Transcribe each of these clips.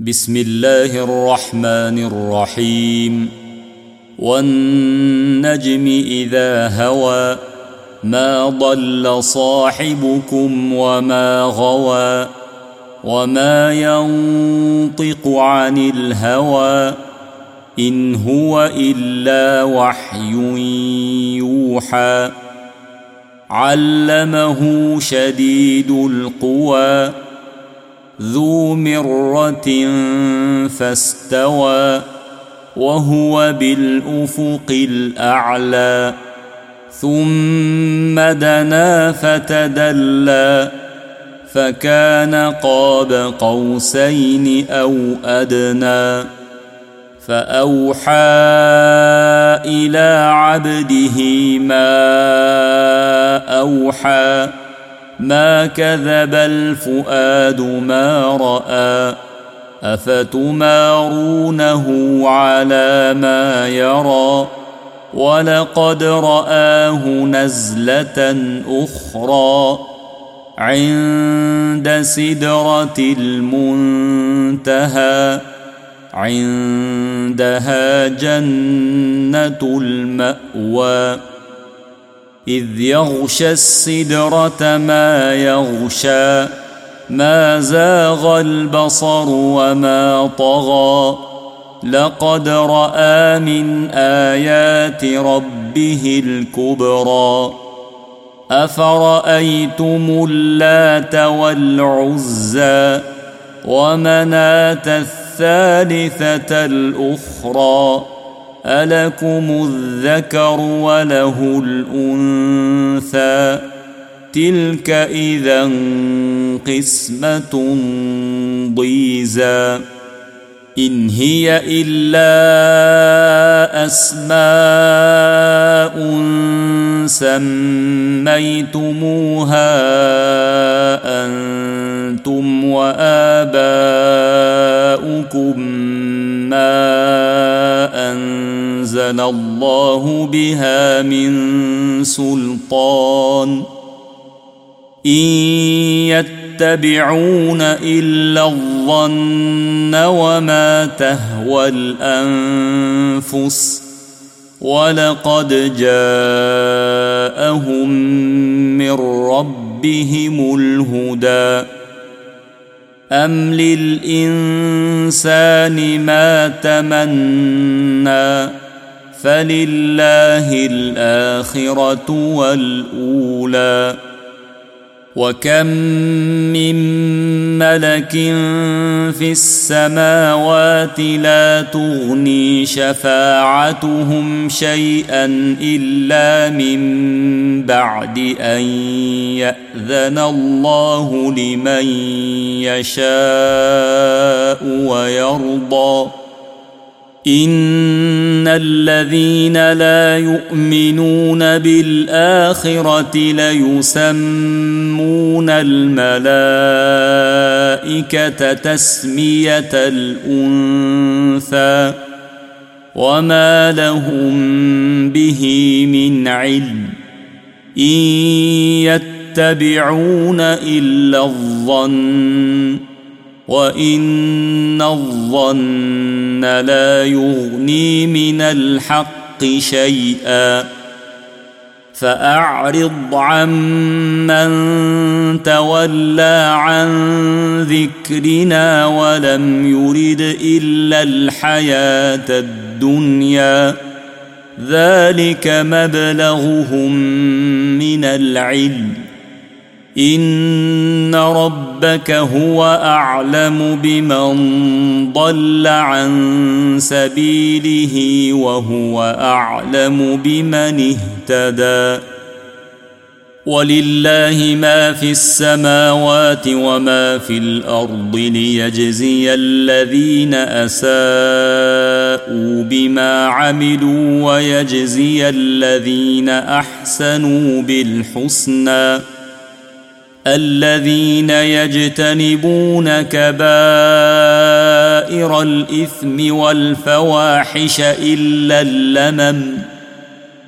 بسم الله الرحمن الرحيم. والنجم إذا هوى ما ضل صاحبكم وما غوى وما ينطق عن الهوى إن هو إلا وحي يوحى. علمه شديد القوى ذو مرة فاستوى وهو بالأفق الأعلى. ثم دنا فتدلى فكان قاب قوسين أو أدنى. فأوحى إلى عبده ما أوحى. ما كذب الفؤاد ما رأى. أفتمارونه على ما يرى ولقد رآه نزلة أخرى عند سدرة المنتهى. عندها جنة المأوى. إذ يغشى السدرة ما يغشى. ما زاغ البصر وما طغى. لقد رأى من آيات ربه الكبرى. أفرأيتم اللات والعزى ومناة الثالثة الأخرى ألكم الذكر وله الأنثى تلك إذا قسمة ضيزى. إن هي إلا أسماء سميتموها أنتم وآباؤكم ما أنزل الله بها من سلطان إن يتبعون إلا الظن وما تهوى الأنفس ولقد جاءهم من ربهم الهدى. أم للإنسان ما تمنى فلله الآخرة والأولى. وكم من ملك في السماوات لا تغني شفاعتهم شيئا إلا من بعد أن يأذن الله لمن يشاء ويرضى. إن الذين لا يؤمنون بالآخرة ليسمون الملائكة تسمية الأنثى وما لهم به من علم إن يتبعون إلا الظن وإن الظن لا يغني من الحق شيئا. فأعرض عمن تولى عن ذكرنا ولم يرد إلا الحياة الدنيا ذلك مبلغهم من العلم. إن ربك هو أعلم بمن ضل عن سبيله وهو أعلم بمن اهتدى. ولله ما في السماوات وما في الأرض ليجزي الذين أساءوا بما عملوا ويجزي الذين أحسنوا بالحسنى. الذين يجتنبون كبائر الإثم والفواحش إلا اللمم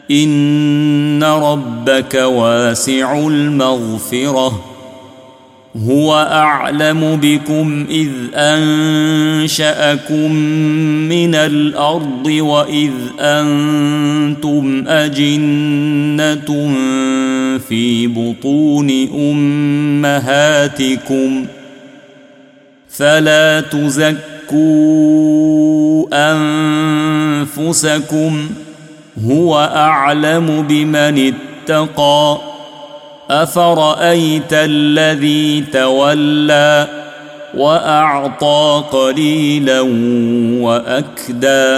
إن ربك واسع المغفرة هو أعلم بكم إذ أنشأكم من الأرض وإذ أنتم أجنة في بطون أمهاتكم فلا تزكوا أنفسكم هو أعلم بمن اتقى أفرأيت الذي تولى وأعطى قليلا وأكدى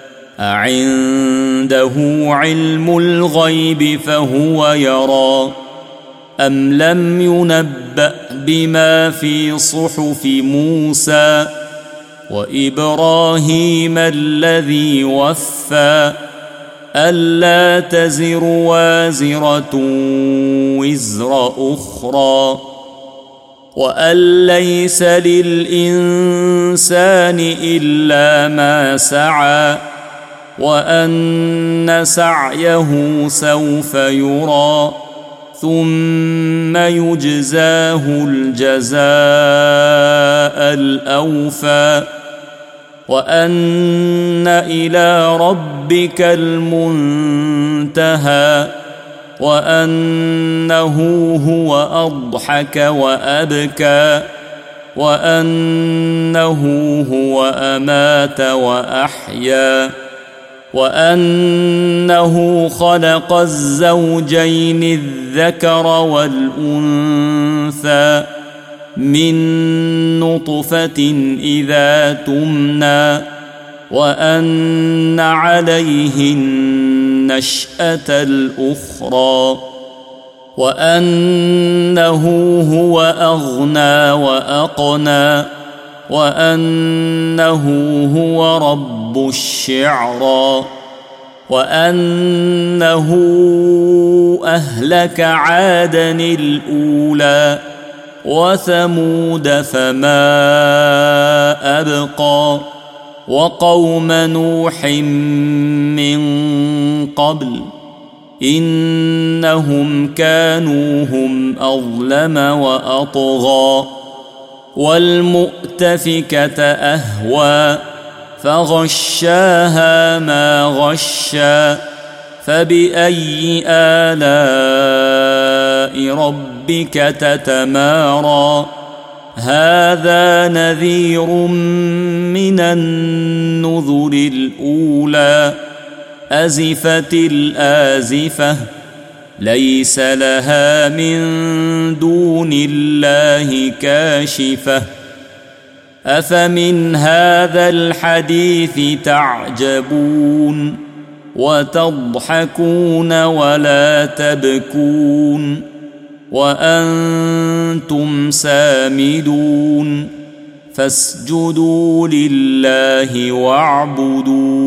أعنده علم الغيب فهو يرى أم لم ينبأ بما في صحف موسى وإبراهيم الذي وفى ألا تزر وازرة وزر أخرى وأن ليس للإنسان إلا ما سعى وأن سعيه سوف يرى ثم يجزاه الجزاء الأوفى وأن إلى ربك المنتهى وأنه هو أضحك وأبكى وأنه هو أمات وأحيا وأنه خلق الزوجين الذكر والأنثى من نطفة إذا تمنى وأن عليه النشأة الأخرى وأنه هو أغنى وأقنى وأنه هو رب الشعرى وأنه أهلك عادا الأولى وثمود فما أبقى وقوم نوح من قبل إنهم كانوا هم أظلم وأطغى والمؤتفكة أهوى فغشاها ما غشى فبأي آلاء ربك تتمارى هذا نذير من النذر الأولى أزفت الآزفة ليس لها من دون الله كاشفة أفمن هذا الحديث تعجبون وتضحكون ولا تبكون وأنتم سامدون فاسجدوا لله واعبدوا